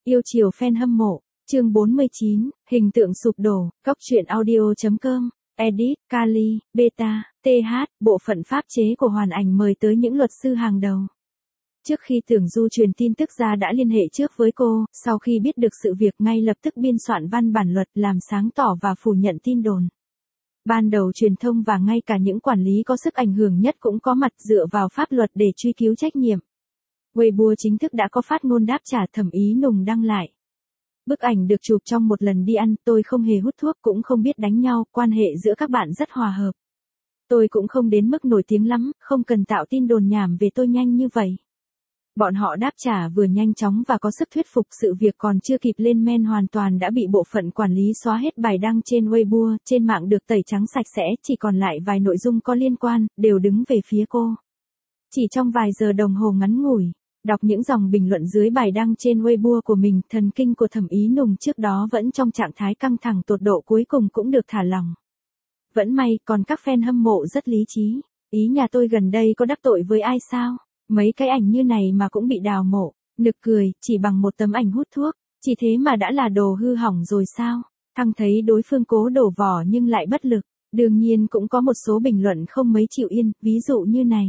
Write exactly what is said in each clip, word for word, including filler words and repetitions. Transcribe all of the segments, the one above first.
Yêu chiều fan hâm mộ, chương bốn mươi chín, hình tượng sụp đổ, góc truyện audio.com, edit, Kali, beta, tê hát, bộ phận pháp chế của Hoàn Ảnh mời tới những luật sư hàng đầu. Trước khi Tưởng Du truyền tin tức ra đã liên hệ trước với cô, sau khi biết được sự việc ngay lập tức biên soạn văn bản luật làm sáng tỏ và phủ nhận tin đồn. Ban đầu truyền thông và ngay cả những quản lý có sức ảnh hưởng nhất cũng có mặt dựa vào pháp luật để truy cứu trách nhiệm. Weibo chính thức đã có phát ngôn đáp trả. Thẩm Ý Nùng đăng lại. Bức ảnh được chụp trong một lần đi ăn, tôi không hề hút thuốc cũng không biết đánh nhau, quan hệ giữa các bạn rất hòa hợp. Tôi cũng không đến mức nổi tiếng lắm, không cần tạo tin đồn nhảm về tôi nhanh như vậy. Bọn họ đáp trả vừa nhanh chóng và có sức thuyết phục, sự việc còn chưa kịp lên men hoàn toàn đã bị bộ phận quản lý xóa hết bài đăng trên Weibo, trên mạng được tẩy trắng sạch sẽ, chỉ còn lại vài nội dung có liên quan, đều đứng về phía cô. Chỉ trong vài giờ đồng hồ ngắn ngủi, đọc những dòng bình luận dưới bài đăng trên Weibo của mình, thần kinh của Thẩm Ý Nùng trước đó vẫn trong trạng thái căng thẳng tột độ cuối cùng cũng được thả lỏng. Vẫn may, còn các fan hâm mộ rất lý trí. Ý nhà tôi gần đây có đắc tội với ai sao? Mấy cái ảnh như này mà cũng bị đào mộ, nực cười, chỉ bằng một tấm ảnh hút thuốc, chỉ thế mà đã là đồ hư hỏng rồi sao? Thăng thấy đối phương cố đổ vỏ nhưng lại bất lực, đương nhiên cũng có một số bình luận không mấy chịu yên, ví dụ như này.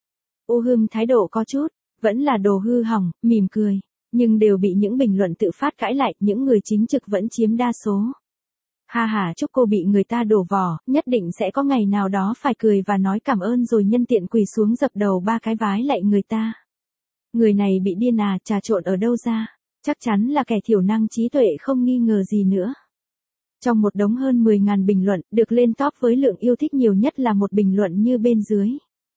U Hưng thái độ có chút, vẫn là đồ hư hỏng, mỉm cười, nhưng đều bị những bình luận tự phát cãi lại, những người chính trực vẫn chiếm đa số. Ha ha, chúc cô bị người ta đổ vỏ, nhất định sẽ có ngày nào đó phải cười và nói cảm ơn rồi nhân tiện quỳ xuống dập đầu ba cái vái lại người ta. Người này bị điên à, trà trộn ở đâu ra? Chắc chắn là kẻ thiểu năng trí tuệ không nghi ngờ gì nữa. Trong một đống hơn mười nghìn bình luận, được lên top với lượng yêu thích nhiều nhất là một bình luận như bên dưới.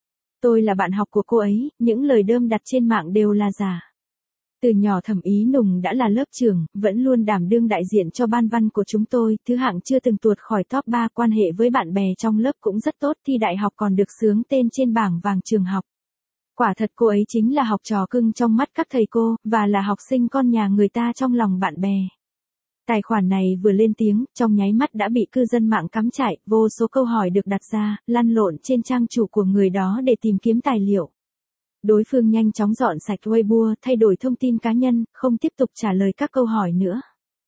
Tôi là bạn học của cô ấy, những lời đơm đặt trên mạng đều là giả. Từ nhỏ Thẩm Ý Nùng đã là lớp trưởng, vẫn luôn đảm đương đại diện cho ban văn của chúng tôi, thứ hạng chưa từng tuột khỏi top ba, quan hệ với bạn bè trong lớp cũng rất tốt, thi đại học còn được xướng tên trên bảng vàng trường học. Quả thật cô ấy chính là học trò cưng trong mắt các thầy cô, và là học sinh con nhà người ta trong lòng bạn bè. Tài khoản này vừa lên tiếng, trong nháy mắt đã bị cư dân mạng cắm trại, vô số câu hỏi được đặt ra, lăn lộn trên trang chủ của người đó để tìm kiếm tài liệu. Đối phương nhanh chóng dọn sạch Weibo, thay đổi thông tin cá nhân, không tiếp tục trả lời các câu hỏi nữa.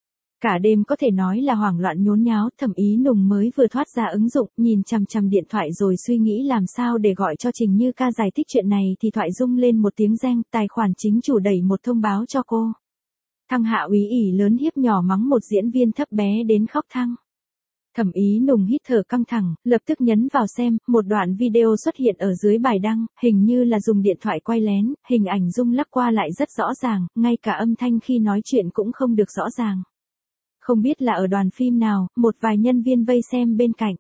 Cả đêm có thể nói là hoảng loạn nhốn nháo, Thẩm Ý Nùng mới vừa thoát ra ứng dụng, nhìn chằm chằm điện thoại rồi suy nghĩ làm sao để gọi cho Trình Như Ca giải thích chuyện này thì thoại rung lên một tiếng reng, tài khoản chính chủ đẩy một thông báo cho cô. Thăng Hạ Úy ỉ lớn hiếp nhỏ mắng một diễn viên thấp bé đến khóc thăng. Thẩm Ý Nùng hít thở căng thẳng, lập tức nhấn vào xem, một đoạn video xuất hiện ở dưới bài đăng, hình như là dùng điện thoại quay lén, hình ảnh rung lắc qua lại rất rõ ràng, ngay cả âm thanh khi nói chuyện cũng không được rõ ràng. Không biết là ở đoàn phim nào, một vài nhân viên vây xem bên cạnh.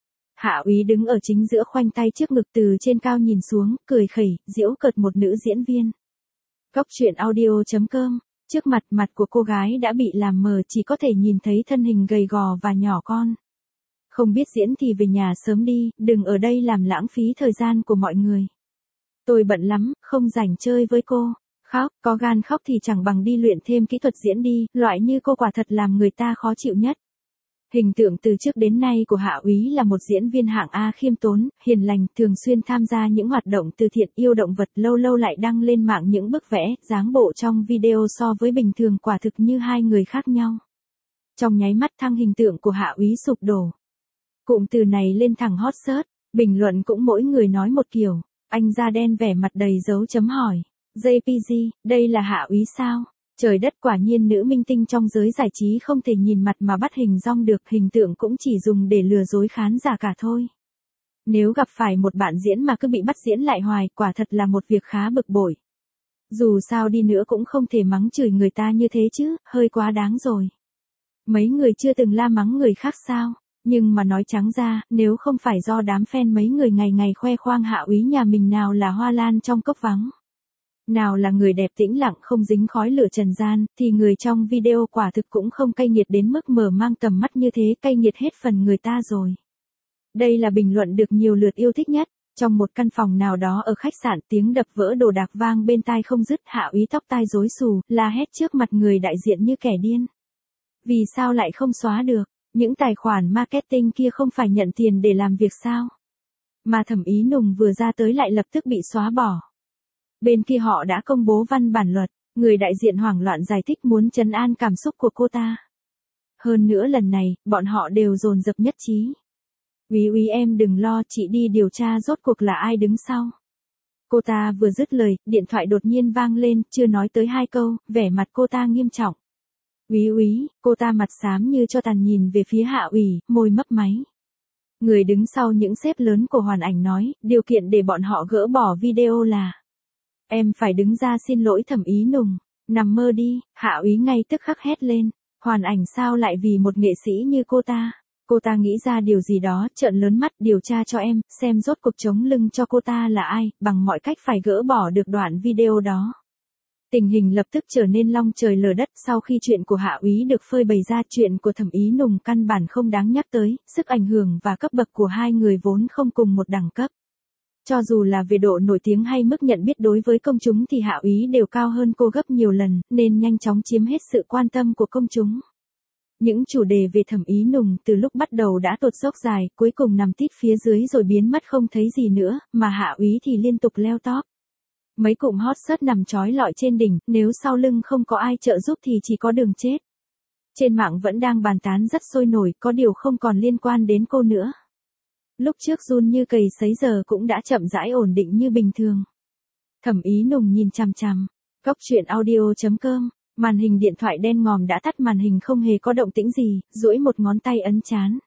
Hạ Úy đứng ở chính giữa khoanh tay trước ngực từ trên cao nhìn xuống, cười khẩy, giễu cợt một nữ diễn viên. Góc truyện audio.com, trước mặt mặt của cô gái đã bị làm mờ, chỉ có thể nhìn thấy thân hình gầy gò và nhỏ con. Không biết diễn thì về nhà sớm đi, đừng ở đây làm lãng phí thời gian của mọi người. Tôi bận lắm, không rảnh chơi với cô. Khóc, có gan khóc thì chẳng bằng đi luyện thêm kỹ thuật diễn đi, loại như cô quả thật làm người ta khó chịu nhất. Hình tượng từ trước đến nay của Hạ Úy là một diễn viên hạng A khiêm tốn, hiền lành, thường xuyên tham gia những hoạt động từ thiện, yêu động vật, lâu lâu lại đăng lên mạng những bức vẽ, dáng bộ trong video so với bình thường quả thực như hai người khác nhau. Trong nháy mắt Thăng hình tượng của Hạ Úy sụp đổ. Cụm từ này lên thẳng hot search, bình luận cũng mỗi người nói một kiểu, anh da đen vẻ mặt đầy dấu chấm hỏi. jê pê giê, đây là Hạ Úy sao? Trời đất, quả nhiên nữ minh tinh trong giới giải trí không thể nhìn mặt mà bắt hình dong được, hình tượng cũng chỉ dùng để lừa dối khán giả cả thôi. Nếu gặp phải một bạn diễn mà cứ bị bắt diễn lại hoài, quả thật là một việc khá bực bội. Dù sao đi nữa cũng không thể mắng chửi người ta như thế chứ, hơi quá đáng rồi. Mấy người chưa từng la mắng người khác sao? Nhưng mà nói trắng ra, nếu không phải do đám fan mấy người ngày ngày khoe khoang Hạ Úy nhà mình nào là hoa lan trong cốc vắng, nào là người đẹp tĩnh lặng không dính khói lửa trần gian, thì người trong video quả thực cũng không cay nghiệt đến mức mở mang tầm mắt như thế, cay nghiệt hết phần người ta rồi. Đây là bình luận được nhiều lượt yêu thích nhất. Trong một căn phòng nào đó ở khách sạn, tiếng đập vỡ đồ đạc vang bên tai không dứt, Hạ Úy tóc tai rối xù, la hét trước mặt người đại diện như kẻ điên. Vì sao lại không xóa được? Những tài khoản marketing kia không phải nhận tiền để làm việc sao? Mà Thẩm Ý Nùng vừa ra tới lại lập tức bị xóa bỏ. Bên kia họ đã công bố văn bản luật, Người đại diện hoảng loạn giải thích muốn trấn an cảm xúc của cô ta. Hơn nữa lần này, bọn họ đều dồn dập nhất trí. Úy úy em đừng lo, chị đi điều tra rốt cuộc là ai đứng sau. Cô ta vừa dứt lời, điện thoại đột nhiên vang lên, chưa nói tới hai câu, vẻ mặt cô ta nghiêm trọng. Úy úy, cô ta mặt xám như cho tàn nhìn về phía Hạ Ủy, môi mấp máy. Người đứng sau những sếp lớn của Hoàn Ảnh nói, điều kiện để bọn họ gỡ bỏ video là em phải đứng ra xin lỗi Thẩm Ý Nùng. Nằm mơ đi, Hạ Úy ngay tức khắc hét lên. Hoàn Ảnh sao lại vì một nghệ sĩ như cô ta? Cô ta nghĩ ra điều gì đó, trợn lớn mắt, điều tra cho em, xem rốt cuộc chống lưng cho cô ta là ai, bằng mọi cách phải gỡ bỏ được đoạn video đó. Tình hình lập tức trở nên long trời lở đất sau khi chuyện của Hạ Úy được phơi bày ra, chuyện của Thẩm Ý Nùng căn bản không đáng nhắc tới, sức ảnh hưởng và cấp bậc của hai người vốn không cùng một đẳng cấp. Cho dù là về độ nổi tiếng hay mức nhận biết đối với công chúng thì Hạ Úy đều cao hơn cô gấp nhiều lần, nên nhanh chóng chiếm hết sự quan tâm của công chúng. Những chủ đề về Thẩm Ý Nùng từ lúc bắt đầu đã tụt dốc dài, cuối cùng nằm tít phía dưới rồi biến mất không thấy gì nữa, mà Hạ Úy thì liên tục leo top. Mấy cụm hot search nằm trói lọi trên đỉnh, nếu sau lưng không có ai trợ giúp thì chỉ có đường chết. Trên mạng vẫn đang bàn tán rất sôi nổi, có điều không còn liên quan đến cô nữa. Lúc trước run như cầy sấy giờ cũng đã chậm rãi ổn định như bình thường. Thẩm Ý Nùng nhìn chằm chằm. Góc truyện audio chấm com. Màn hình điện thoại đen ngòm đã tắt, màn hình không hề có động tĩnh gì, duỗi một ngón tay ấn chán.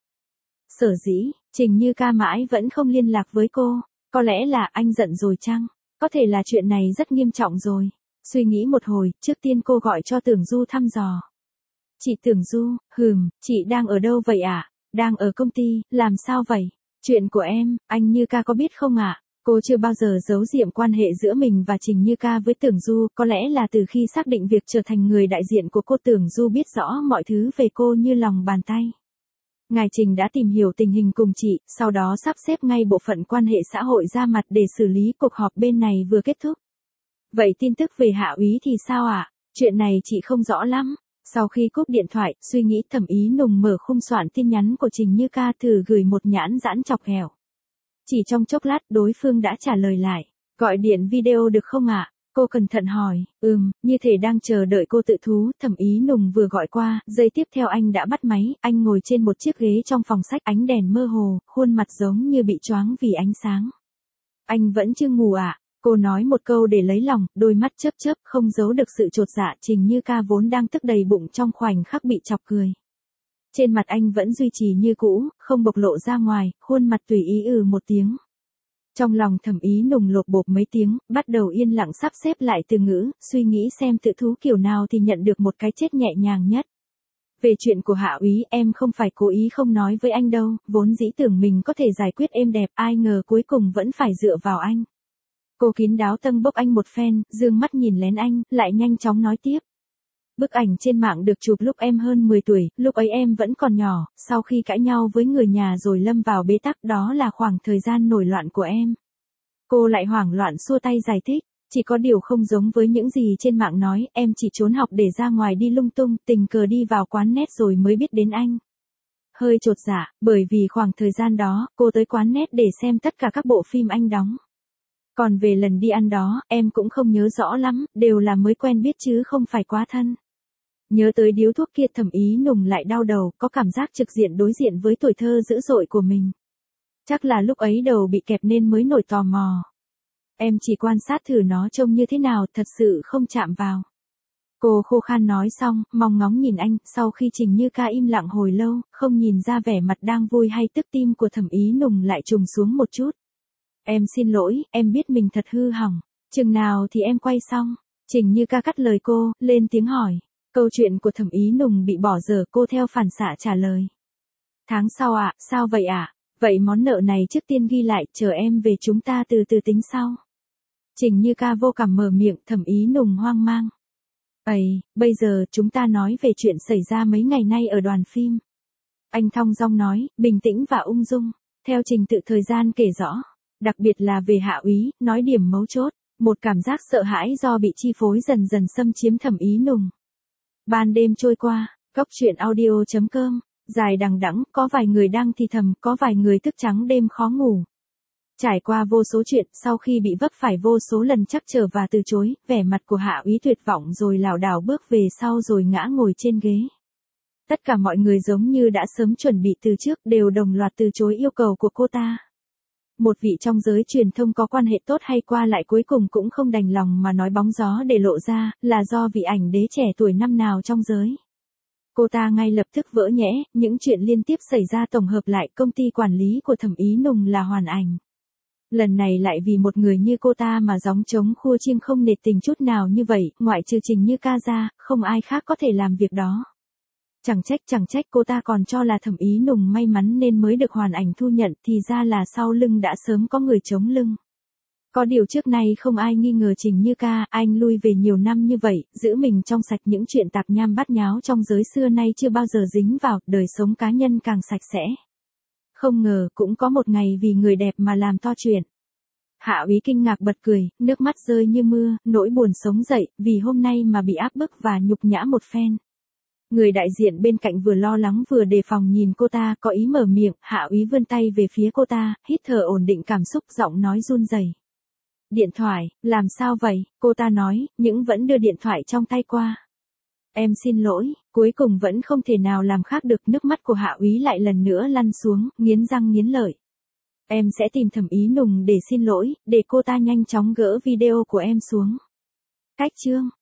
Sở dĩ, Trình Như Ca mãi vẫn không liên lạc với cô. Có lẽ là anh giận rồi chăng? Có thể là chuyện này rất nghiêm trọng rồi. Suy nghĩ một hồi, trước tiên cô gọi cho Tưởng Du thăm dò. Chị Tưởng Du, hừm, chị đang ở đâu vậy ạ? À? Đang ở công ty, làm sao vậy? Chuyện của em, anh Như Ca có biết không ạ? À? Cô chưa bao giờ giấu diệm quan hệ giữa mình và Trình Như Ca với Tưởng Du, có lẽ là từ khi xác định việc trở thành người đại diện của cô, Tưởng Du biết rõ mọi thứ về cô như lòng bàn tay. Ngài Trình đã tìm hiểu tình hình cùng chị, sau đó sắp xếp ngay bộ phận quan hệ xã hội ra mặt để xử lý. Cuộc họp bên này vừa kết thúc. Vậy tin tức về Hạ Úy thì sao ạ? À? Chuyện này chị không rõ lắm. Sau khi cúp điện thoại, suy nghĩ, Thẩm Ý Nùng mở khung soạn tin nhắn của Trình Như Ca, thử gửi một nhãn giãn chọc ghẹo. Chỉ trong chốc lát đối phương đã trả lời lại. Gọi điện video được không ạ? À? Cô cẩn thận hỏi. Ừm, như thể đang chờ đợi cô tự thú. Thẩm Ý Nùng vừa gọi qua, giây tiếp theo anh đã bắt máy. Anh ngồi trên một chiếc ghế trong phòng sách, ánh đèn mơ hồ, khuôn mặt giống như bị choáng vì ánh sáng. Anh vẫn chưa ngủ ạ? À? Cô nói một câu để lấy lòng, đôi mắt chớp chớp, không giấu được sự chột dạ. Trình Như Ca vốn đang tức đầy bụng trong khoảnh khắc bị chọc cười. Trên mặt anh vẫn duy trì như cũ, không bộc lộ ra ngoài, khuôn mặt tùy ý ừ một tiếng. Trong lòng Thẩm Ý Nùng lột bột mấy tiếng, bắt đầu yên lặng sắp xếp lại từ ngữ, suy nghĩ xem tự thú kiểu nào thì nhận được một cái chết nhẹ nhàng nhất. Về chuyện của Hạ Úy, em không phải cố ý không nói với anh đâu, vốn dĩ tưởng mình có thể giải quyết êm đẹp, ai ngờ cuối cùng vẫn phải dựa vào anh. Cô kín đáo tâng bốc anh một phen, dương mắt nhìn lén anh, lại nhanh chóng nói tiếp. Bức ảnh trên mạng được chụp lúc em hơn mười tuổi, lúc ấy em vẫn còn nhỏ, sau khi cãi nhau với người nhà rồi lâm vào bế tắc, đó là khoảng thời gian nổi loạn của em. Cô lại hoảng loạn xua tay giải thích, chỉ có điều không giống với những gì trên mạng nói, em chỉ trốn học để ra ngoài đi lung tung, tình cờ đi vào quán net rồi mới biết đến anh. Hơi chột dạ, bởi vì khoảng thời gian đó, cô tới quán net để xem tất cả các bộ phim anh đóng. Còn về lần đi ăn đó, em cũng không nhớ rõ lắm, đều là mới quen biết chứ không phải quá thân. Nhớ tới điếu thuốc kia, Thẩm Ý Nùng lại đau đầu, có cảm giác trực diện đối diện với tuổi thơ dữ dội của mình. Chắc là lúc ấy đầu bị kẹp nên mới nổi tò mò. Em chỉ quan sát thử nó trông như thế nào, thật sự không chạm vào. Cô khô khan nói xong, mong ngóng nhìn anh, sau khi Trình Như Ca im lặng hồi lâu, không nhìn ra vẻ mặt đang vui hay tức, tim của Thẩm Ý Nùng lại trùng xuống một chút. Em xin lỗi, em biết mình thật hư hỏng. Chừng nào thì em quay xong? Trình Như Ca cắt lời cô, lên tiếng hỏi. Câu chuyện của Thẩm Ý Nùng bị bỏ dở, cô theo phản xạ trả lời. Tháng sau ạ, à, sao vậy ạ? À? Vậy món nợ này trước tiên ghi lại, chờ em về chúng ta từ từ tính sau. Trình Như Ca vô cảm mở miệng, Thẩm Ý Nùng hoang mang. Ây, bây giờ chúng ta nói về chuyện xảy ra mấy ngày nay ở đoàn phim. Anh thong dong nói, bình tĩnh và ung dung, theo trình tự thời gian kể rõ. Đặc biệt là về Hạ Úy, nói điểm mấu chốt, một cảm giác sợ hãi do bị chi phối dần dần xâm chiếm Thẩm Ý Nùng. Ban đêm trôi qua, góc truyện audio chấm com, dài đằng đẵng, có vài người đang thì thầm, có vài người thức trắng đêm khó ngủ. Trải qua vô số chuyện, sau khi bị vấp phải vô số lần trắc trở và từ chối, vẻ mặt của Hạ Úy tuyệt vọng rồi lảo đảo bước về sau rồi ngã ngồi trên ghế. Tất cả mọi người giống như đã sớm chuẩn bị từ trước đều đồng loạt từ chối yêu cầu của cô ta. Một vị trong giới truyền thông có quan hệ tốt hay qua lại cuối cùng cũng không đành lòng mà nói bóng gió để lộ ra, là do vị ảnh đế trẻ tuổi năm nào trong giới. Cô ta ngay lập tức vỡ nhẽ, những chuyện liên tiếp xảy ra tổng hợp lại công ty quản lý của Thẩm Ý Nùng là Hoàn Ảnh. Lần này lại vì một người như cô ta mà gióng trống khua chiêng không nể tình chút nào như vậy, ngoại trừ Trình Như Ca ra, không ai khác có thể làm việc đó. Chẳng trách chẳng trách cô ta còn cho là Thẩm Ý Nùng may mắn nên mới được Hoàn Ảnh thu nhận, thì ra là sau lưng đã sớm có người chống lưng. Có điều trước nay không ai nghi ngờ Trình Như Ca, anh lui về nhiều năm như vậy, giữ mình trong sạch những chuyện tạp nham bát nháo trong giới xưa nay chưa bao giờ dính vào, đời sống cá nhân càng sạch sẽ. Không ngờ cũng có một ngày vì người đẹp mà làm to chuyện. Hạ Úy kinh ngạc bật cười, nước mắt rơi như mưa, nỗi buồn sống dậy, vì hôm nay mà bị áp bức và nhục nhã một phen. Người đại diện bên cạnh vừa lo lắng vừa đề phòng nhìn cô ta, có ý mở miệng, Hạ Úy vươn tay về phía cô ta, hít thở ổn định cảm xúc, giọng nói run rẩy. Điện thoại, làm sao vậy? Cô ta nói, nhưng vẫn đưa điện thoại trong tay qua. Em xin lỗi, cuối cùng vẫn không thể nào làm khác được, nước mắt của Hạ Úy lại lần nữa lăn xuống, nghiến răng nghiến lợi. Em sẽ tìm Thẩm Ý Nùng để xin lỗi, để cô ta nhanh chóng gỡ video của em xuống. Cách chương